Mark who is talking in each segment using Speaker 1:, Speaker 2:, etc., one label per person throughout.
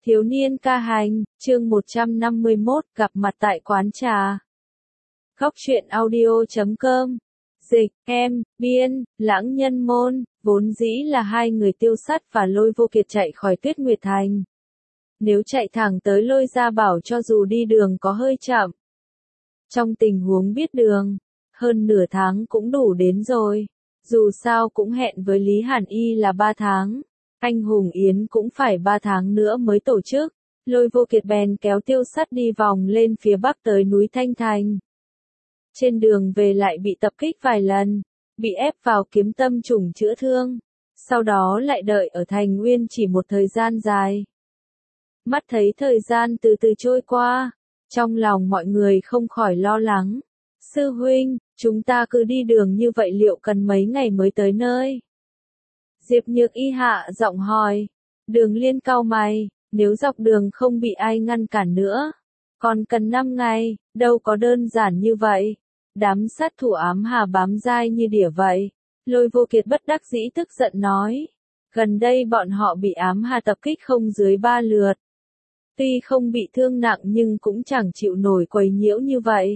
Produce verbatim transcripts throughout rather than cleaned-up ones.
Speaker 1: Thiếu niên ca hành, chương một trăm năm mươi mốt, gặp mặt tại quán trà. Góc truyện audio chấm com. Dịch, em, biên, lãng nhân môn, vốn dĩ là hai người Tiêu Sắt và Lôi Vô Kiệt chạy khỏi Tuyết Nguyệt Thành. Nếu chạy thẳng tới Lôi Gia Bảo cho dù đi đường có hơi chậm. Trong tình huống biết đường, hơn nửa tháng cũng đủ đến rồi. Dù sao cũng hẹn với Lý Hàn Y là ba tháng. Anh Hùng Yến cũng phải ba tháng nữa mới tổ chức. Lôi Vô Kiệt bèn kéo Tiêu Sắt đi vòng lên phía bắc tới núi Thanh Thành. Trên đường về lại bị tập kích vài lần, bị ép vào kiếm tâm trùng chữa thương, sau đó lại đợi ở Thành Nguyên chỉ một thời gian dài. Mắt thấy thời gian từ từ trôi qua, trong lòng mọi người không khỏi lo lắng. Sư huynh, chúng ta cứ đi đường như vậy liệu cần mấy ngày mới tới nơi? Diệp Nhược Y hạ giọng hỏi. Đường Liên cau mày, nếu dọc đường không bị ai ngăn cản nữa, còn cần năm ngày, đâu có đơn giản như vậy. Đám sát thủ ám hà bám dai như đỉa vậy. Lôi Vô Kiệt bất đắc dĩ tức giận nói. Gần đây bọn họ bị ám hà tập kích không dưới ba lượt. Tuy không bị thương nặng nhưng cũng chẳng chịu nổi quấy nhiễu như vậy.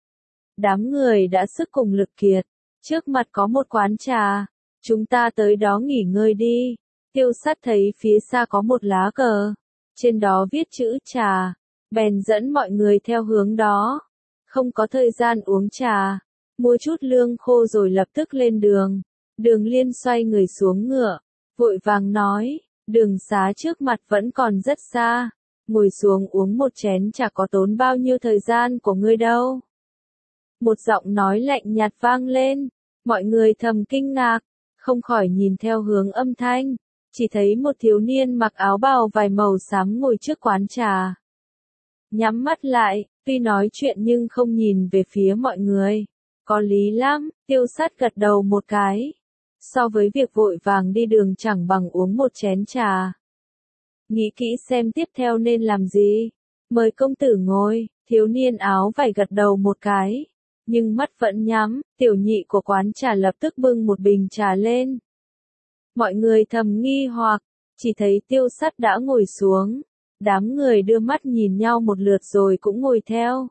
Speaker 1: Đám người đã sức cùng lực kiệt. Trước mặt có một quán trà. Chúng ta tới đó nghỉ ngơi đi. Tiêu Sắt thấy phía xa có một lá cờ. Trên đó viết chữ trà. Bèn dẫn mọi người theo hướng đó. Không có thời gian uống trà. Mua chút lương khô rồi lập tức lên đường. Đường Liên xoay người xuống ngựa. Vội vàng nói. Đường xá trước mặt vẫn còn rất xa. Ngồi xuống uống một chén trà có tốn bao nhiêu thời gian của ngươi đâu. Một giọng nói lạnh nhạt vang lên. Mọi người thầm kinh ngạc. Không khỏi nhìn theo hướng âm thanh, chỉ thấy một thiếu niên mặc áo bào vải màu xám ngồi trước quán trà. Nhắm mắt lại, tuy nói chuyện nhưng không nhìn về phía mọi người. Có lý lắm, Tiêu Sắt gật đầu một cái. So với việc vội vàng đi đường chẳng bằng uống một chén trà. Nghĩ kỹ xem tiếp theo nên làm gì. Mời công tử ngồi, thiếu niên áo vải gật đầu một cái. Nhưng mắt vẫn nhắm, tiểu nhị của quán trà lập tức bưng một bình trà lên. Mọi người thầm nghi hoặc, chỉ thấy Tiêu Sắt đã ngồi xuống. Đám người đưa mắt nhìn nhau một lượt rồi cũng ngồi theo.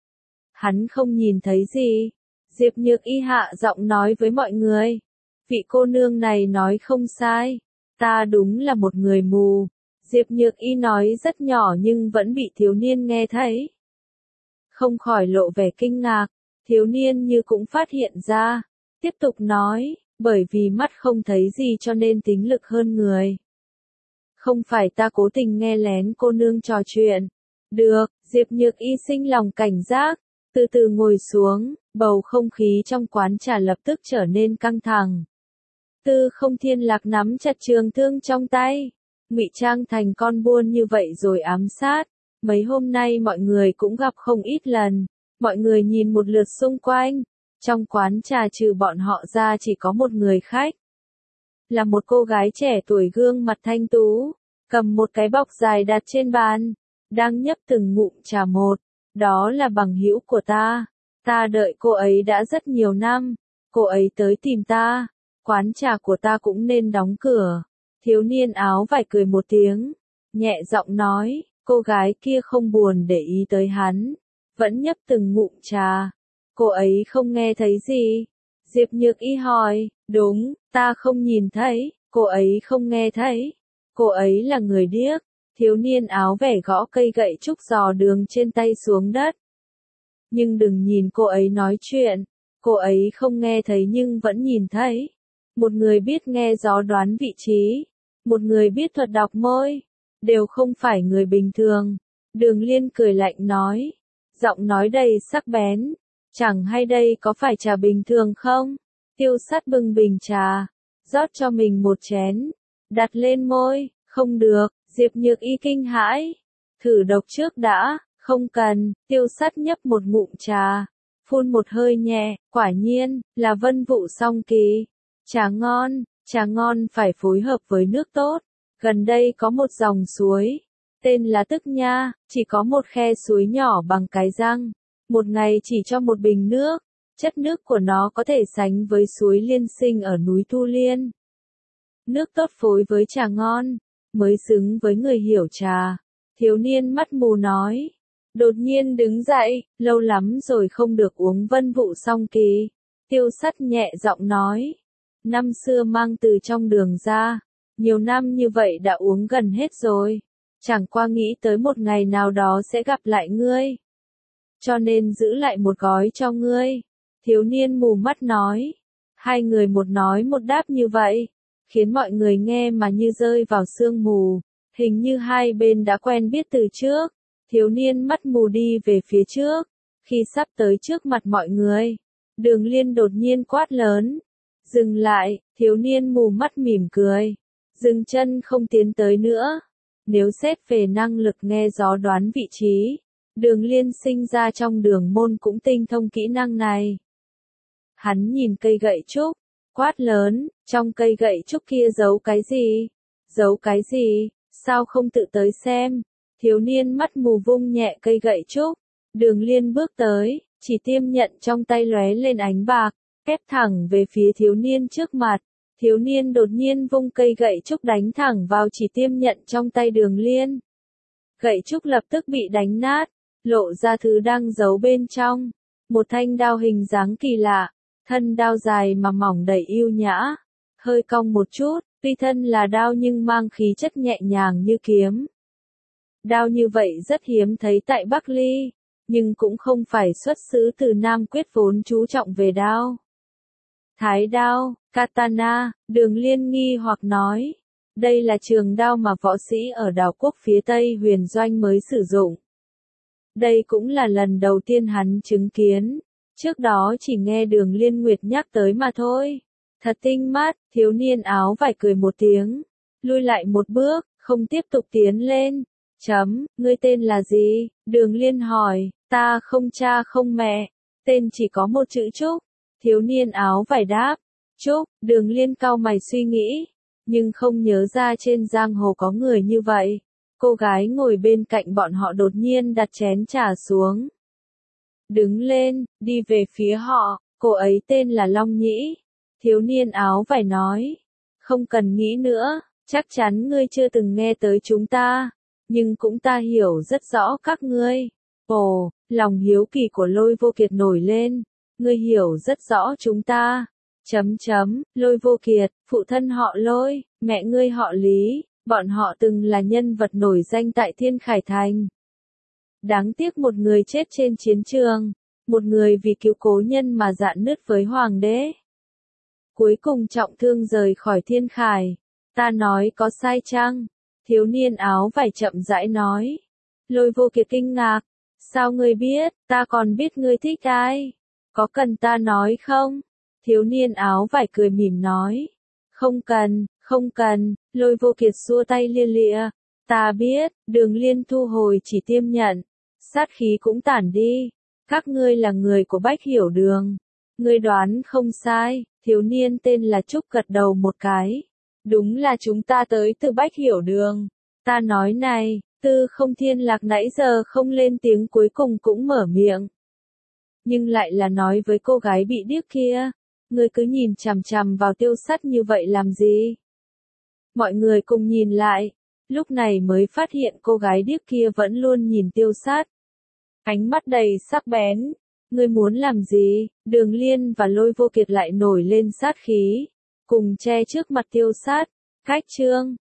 Speaker 1: Hắn không nhìn thấy gì. Diệp Nhược Y hạ giọng nói với mọi người. Vị cô nương này nói không sai. Ta đúng là một người mù. Diệp Nhược Y nói rất nhỏ nhưng vẫn bị thiếu niên nghe thấy. Không khỏi lộ vẻ kinh ngạc. Thiếu niên như cũng phát hiện ra, tiếp tục nói, bởi vì mắt không thấy gì cho nên tính lực hơn người. Không phải ta cố tình nghe lén cô nương trò chuyện. Được, Diệp Nhược Y sinh lòng cảnh giác, từ từ ngồi xuống, bầu không khí trong quán trà lập tức trở nên căng thẳng. Tư Không Thiên Lạc nắm chặt trường thương trong tay, ngụy trang thành con buôn như vậy rồi ám sát. Mấy hôm nay mọi người cũng gặp không ít lần. Mọi người nhìn một lượt xung quanh, trong quán trà trừ bọn họ ra chỉ có một người khách. Là một cô gái trẻ tuổi gương mặt thanh tú, cầm một cái bọc dài đặt trên bàn, đang nhấp từng ngụm trà một. Đó là bằng hữu của ta, ta đợi cô ấy đã rất nhiều năm, cô ấy tới tìm ta, quán trà của ta cũng nên đóng cửa. Thiếu niên áo vải cười một tiếng, nhẹ giọng nói, cô gái kia không buồn để ý tới hắn. Vẫn nhấp từng ngụm trà. Cô ấy không nghe thấy gì. Diệp Nhược Y hỏi, đúng, ta không nhìn thấy, cô ấy không nghe thấy. Cô ấy là người điếc. Thiếu niên áo vẻ gõ cây gậy trúc giò đường trên tay xuống đất. Nhưng đừng nhìn cô ấy nói chuyện. Cô ấy không nghe thấy nhưng vẫn nhìn thấy. Một người biết nghe gió đoán vị trí. Một người biết thuật đọc môi. Đều không phải người bình thường. Đường Liên cười lạnh nói. Giọng nói đầy sắc bén. Chẳng hay đây có phải trà bình thường không? Tiêu Sắt bưng bình trà. Rót cho mình một chén. Đặt lên môi. Không được. Diệp Nhược Y kinh hãi. Thử độc trước đã. Không cần. Tiêu Sắt nhấp một ngụm trà. Phun một hơi nhẹ. Quả nhiên. Là vân vụ song kỳ. Trà ngon. Trà ngon phải phối hợp với nước tốt. Gần đây có một dòng suối. Tên là Tức Nha, chỉ có một khe suối nhỏ bằng cái răng. Một ngày chỉ cho một bình nước. Chất nước của nó có thể sánh với suối Liên Sinh ở núi Thu Liên. Nước tốt phối với trà ngon. mới xứng với người hiểu trà. Thiếu niên mắt mù nói. Đột nhiên đứng dậy, lâu lắm rồi không được uống Vân Vụ Song Kỳ. Tiêu Sắt nhẹ giọng nói. Năm xưa mang từ trong đường ra, nhiều năm như vậy đã uống gần hết rồi. Chẳng qua nghĩ tới một ngày nào đó sẽ gặp lại ngươi. Cho nên giữ lại một gói cho ngươi. Thiếu niên mù mắt nói. Hai người một nói một đáp như vậy, khiến mọi người nghe mà như rơi vào sương mù. Hình như hai bên đã quen biết từ trước. Thiếu niên mắt mù đi về phía trước. Khi sắp tới trước mặt mọi người, Đường Liên đột nhiên quát lớn. Dừng lại, thiếu niên mù mắt mỉm cười. Dừng chân không tiến tới nữa. Nếu xét về năng lực nghe gió đoán vị trí, Đường Liên sinh ra trong đường môn cũng tinh thông kỹ năng này. Hắn nhìn cây gậy trúc, quát lớn, trong cây gậy trúc kia giấu cái gì? Giấu cái gì? Sao không tự tới xem? Thiếu niên mắt mù vung nhẹ cây gậy trúc. Đường Liên bước tới, chỉ tiêm nhận trong tay lóe lên ánh bạc, ép thẳng về phía thiếu niên trước mặt. Thiếu niên đột nhiên vung cây gậy trúc đánh thẳng vào chỉ tiêm nhận trong tay Đường Liên. Gậy trúc lập tức bị đánh nát, lộ ra thứ đang giấu bên trong. Một thanh đao hình dáng kỳ lạ, thân đao dài mà mỏng đầy yêu nhã, hơi cong một chút, tuy thân là đao nhưng mang khí chất nhẹ nhàng như kiếm. Đao như vậy rất hiếm thấy tại Bắc Ly, nhưng cũng không phải xuất xứ từ Nam Quyết vốn chú trọng về đao. Thái đao, katana, Đường Liên nghi hoặc nói. Đây là trường đao mà võ sĩ ở đảo quốc phía Tây Huyền Doanh mới sử dụng. Đây cũng là lần đầu tiên hắn chứng kiến. Trước đó chỉ nghe Đường Liên Nguyệt nhắc tới mà thôi. Thật tinh mắt, thiếu niên áo vải cười một tiếng. Lui lại một bước, không tiếp tục tiến lên. Chấm, ngươi tên là gì? Đường Liên hỏi. Ta không cha không mẹ. Tên chỉ có một chữ Trúc. Thiếu niên áo vải đáp. Trúc, Đường Liên cau mày suy nghĩ. Nhưng không nhớ ra trên giang hồ có người như vậy. Cô gái ngồi bên cạnh bọn họ đột nhiên đặt chén trà xuống. Đứng lên, đi về phía họ, cô ấy tên là Long Nhĩ. Thiếu niên áo vải nói. Không cần nghĩ nữa, chắc chắn ngươi chưa từng nghe tới chúng ta. Nhưng cũng ta hiểu rất rõ các ngươi. Ồ, lòng hiếu kỳ của Lôi Vô Kiệt nổi lên. Ngươi hiểu rất rõ chúng ta. Chấm chấm, Lôi Vô Kiệt, phụ thân họ Lôi, mẹ ngươi họ Lý, bọn họ từng là nhân vật nổi danh tại Thiên Khải Thành. Đáng tiếc một người chết trên chiến trường, một người vì cứu cố nhân mà dạn nứt với hoàng đế. Cuối cùng trọng thương rời khỏi Thiên Khải. Ta nói có sai chăng? Thiếu niên áo vải chậm rãi nói. Lôi Vô Kiệt kinh ngạc. Sao ngươi biết, ta còn biết ngươi thích ai? Có cần ta nói không? Thiếu niên áo vải cười mỉm nói. Không cần, không cần, Lôi Vô Kiệt xua tay lia lịa. Ta biết, Đường Liên thu hồi chỉ tiêm nhận. Sát khí cũng tản đi. Các ngươi là người của Bách Hiểu Đường. Ngươi đoán không sai, thiếu niên tên là Trúc gật đầu một cái. Đúng là chúng ta tới từ Bách Hiểu Đường. Ta nói này, Tư Không Thiên Lạc nãy giờ không lên tiếng cuối cùng cũng mở miệng. Nhưng lại là nói với cô gái bị điếc kia. Ngươi cứ nhìn chằm chằm vào Tiêu Sắt như vậy làm gì? Mọi người cùng nhìn lại. Lúc này mới phát hiện cô gái điếc kia vẫn luôn nhìn Tiêu Sắt. Ánh mắt đầy sắc bén. Ngươi muốn làm gì? Đường Liên và Lôi Vô Kiệt lại nổi lên sát khí. Cùng che trước mặt Tiêu Sắt. Cách chương.